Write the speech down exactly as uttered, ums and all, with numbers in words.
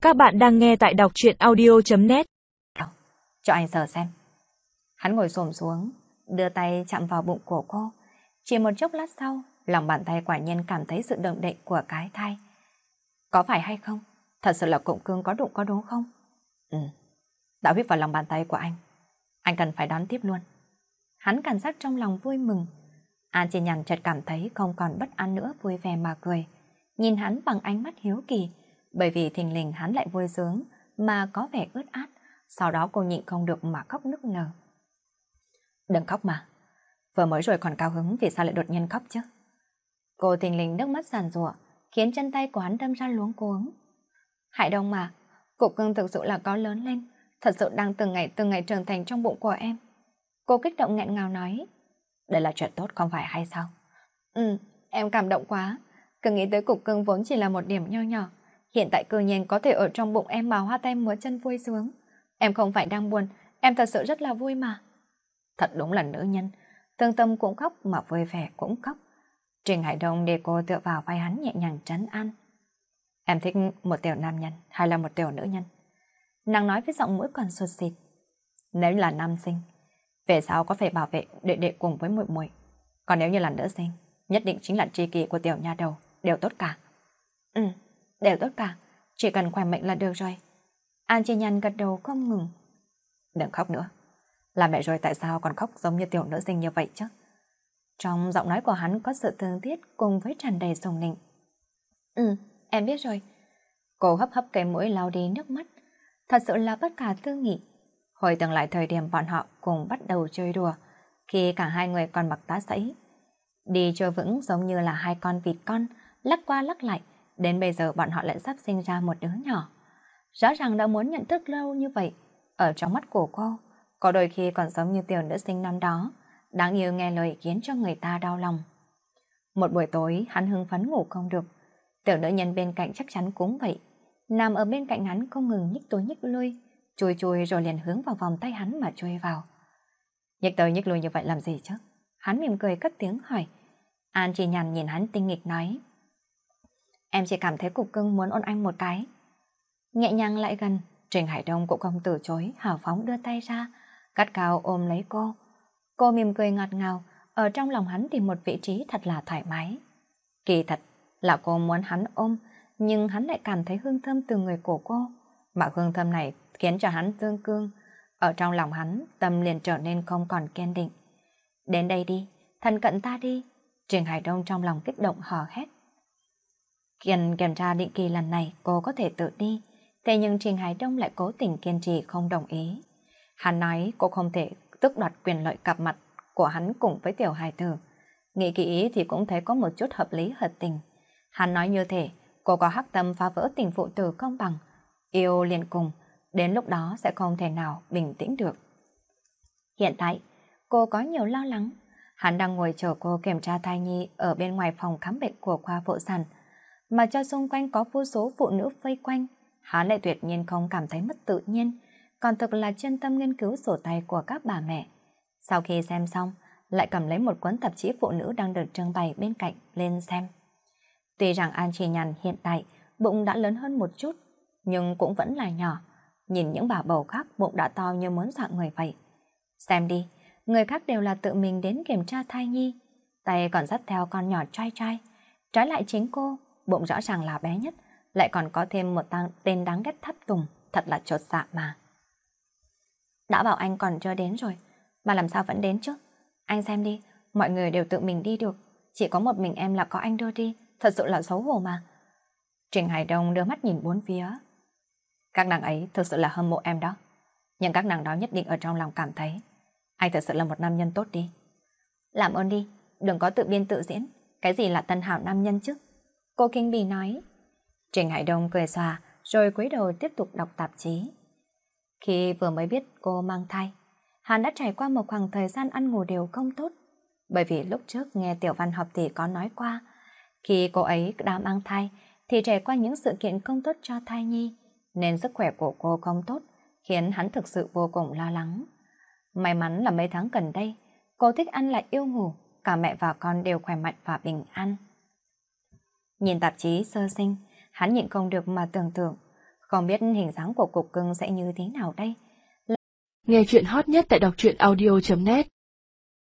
Các bạn đang nghe tại đọc truyện audio chấm net. Cho anh sờ xem. Hắn ngồi xổm xuống, đưa tay chạm vào bụng của cô. Chỉ một chốc lát sau, lòng bàn tay quả nhiên cảm thấy sự động đậy của cái thai. Có phải hay không? Thật sự là cụm cưng có đụng có đúng không? Ừ, đã huyết vào lòng bàn tay của anh. Anh cần phải đón tiếp luôn. Hắn cảm giác trong lòng vui mừng. An Chi Nhàn chợt cảm thấy không còn bất an nữa, vui vẻ mà cười. Nhìn hắn bằng ánh mắt hiếu kỳ, bởi vì thình lình hắn lại vui sướng mà có vẻ ướt át. Sau đó cô nhịn không được mà khóc nức nở. Đừng khóc mà. Vừa mới rồi còn cao hứng, vì sao lại đột nhiên khóc chứ? Cô thình lình nước mắt giàn giụa, khiến chân tay của hắn đâm ra luống cuống. Hải Đông mà, cục cưng thực sự là có lớn lên, thật sự đang từng ngày từng ngày trưởng thành trong bụng của em. Cô kích động nghẹn ngào nói. Đây là chuyện tốt không phải hay sao? Ừ, em cảm động quá. Cứ nghĩ tới cục cưng vốn chỉ là một điểm nho nhỏ, hiện tại cư nhiên có thể ở trong bụng em mà hoa tay múa chân vui sướng. Em không phải đang buồn, em thật sự rất là vui mà. Thật đúng là nữ nhân, thương tâm cũng khóc mà vui vẻ cũng khóc. Trình Hải Đông để cô tựa vào vai hắn nhẹ nhàng trấn an. Em thích một tiểu nam nhân hay là một tiểu nữ nhân? Nàng nói với giọng mũi còn sụt xịt. Nếu là nam sinh, về sau có thể bảo vệ đệ đệ cùng với muội muội. Còn nếu như là nữ sinh, nhất định chính là tri kỷ của tiểu nha đầu, đều tốt cả. Ừ, đều tốt cả, chỉ cần khỏe mạnh là được rồi. An Chi Nhàn gật đầu không ngừng. Đừng khóc nữa. Là mẹ rồi tại sao còn khóc giống như tiểu nữ sinh như vậy chứ? Trong giọng nói của hắn có sự thương tiếc cùng với tràn đầy sùng nịnh. Ừ, em biết rồi. Cô hấp hấp cái mũi lau đi nước mắt. Thật sự là bất khả tư nghị. Hồi tưởng lại thời điểm bọn họ cùng bắt đầu chơi đùa, khi cả hai người còn mặc tá sẫy. Đi chơi vững giống như là hai con vịt con, lắc qua lắc lại, đến bây giờ bọn họ lại sắp sinh ra một đứa nhỏ. Rõ ràng đã muốn nhận thức lâu như vậy, ở trong mắt của cô, có đôi khi còn giống như tiểu nữ sinh năm đó, đáng yêu nghe lời khiến cho người ta đau lòng. Một buổi tối hắn hưng phấn ngủ không được, tiểu nữ nhân bên cạnh chắc chắn cũng vậy, nằm ở bên cạnh hắn không ngừng nhích tới nhích lui, chui chui rồi liền hướng vào vòng tay hắn mà chui vào. Nhích tới nhích lui như vậy làm gì chứ? Hắn mỉm cười cất tiếng hỏi. An Chi Nhàn nhìn hắn tinh nghịch nói. Em chỉ cảm thấy cục cưng muốn ôn anh một cái. Nhẹ nhàng lại gần, Trình Hải Đông cũng không từ chối, hào phóng đưa tay ra, gắt cao ôm lấy cô. Cô mỉm cười ngọt ngào, ở trong lòng hắn tìm một vị trí thật là thoải mái. Kỳ thật là cô muốn hắn ôm, nhưng hắn lại cảm thấy hương thơm từ người của cô, mà hương thơm này khiến cho hắn dương cương. Ở trong lòng hắn, tâm liền trở nên không còn kiên định. Đến đây đi, thân cận ta đi. Trình Hải Đông trong lòng kích động hò hét. Kiên kiểm tra định kỳ lần này cô có thể tự đi, thế nhưng Trình Hải Đông lại cố tình kiên trì không đồng ý. Hắn nói cô không thể tước đoạt quyền lợi cặp mặt của hắn cùng với tiểu hài tử. Nghĩ kỹ thì cũng thấy có một chút hợp lý hợp tình. Hắn nói như thế, cô có hắc tâm phá vỡ tình phụ tử công bằng. Yêu liền cùng, đến lúc đó sẽ không thể nào bình tĩnh được. Hiện tại, cô có nhiều lo lắng. Hắn đang ngồi chờ cô kiểm tra thai nhi ở bên ngoài phòng khám bệnh của khoa phụ sản. Mà cho xung quanh có vô số phụ nữ vây quanh, hắn lại tuyệt nhiên không cảm thấy mất tự nhiên, còn thực là chân tâm nghiên cứu sổ tay của các bà mẹ. Sau khi xem xong, lại cầm lấy một cuốn tạp chí phụ nữ đang được trưng bày bên cạnh lên xem. Tuy rằng An Chi Nhàn hiện tại bụng đã lớn hơn một chút, nhưng cũng vẫn là nhỏ. Nhìn những bà bầu khác bụng đã to như muốn dọa người vậy. Xem đi, người khác đều là tự mình đến kiểm tra thai nhi, tay còn dắt theo con nhỏ trai trai. Trái lại chính cô, bụng rõ ràng là bé nhất, lại còn có thêm một tăng, tên đáng ghét thấp tùng, thật là chột dạ mà. Đã bảo anh còn chưa đến rồi, mà làm sao vẫn đến chứ? Anh xem đi, mọi người đều tự mình đi được, chỉ có một mình em là có anh đưa đi, thật sự là xấu hổ mà. Trình Hải Đông đưa mắt nhìn bốn phía. Các nàng ấy thực sự là hâm mộ em đó, nhưng các nàng đó nhất định ở trong lòng cảm thấy anh thật sự là một nam nhân tốt đi. Làm ơn đi, đừng có tự biên tự diễn, cái gì là tân hảo nam nhân chứ? Cô Kinh Bì nói. Trình Hải Đông cười xòa rồi cúi đầu tiếp tục đọc tạp chí. Khi vừa mới biết cô mang thai, hắn đã trải qua một khoảng thời gian ăn ngủ đều không tốt. Bởi vì lúc trước nghe Tiểu Văn học thì có nói qua, khi cô ấy đang mang thai thì trải qua những sự kiện không tốt cho thai nhi, nên sức khỏe của cô không tốt, khiến hắn thực sự vô cùng lo lắng. May mắn là mấy tháng gần đây, cô thích ăn lại yêu ngủ, cả mẹ và con đều khỏe mạnh và bình an. Nhìn tạp chí sơ sinh, hắn nhịn không được mà tưởng tượng, Không biết hình dáng của cục cưng sẽ như thế nào đây? Nghe chuyện hot nhất tại đọc truyện audio chấm net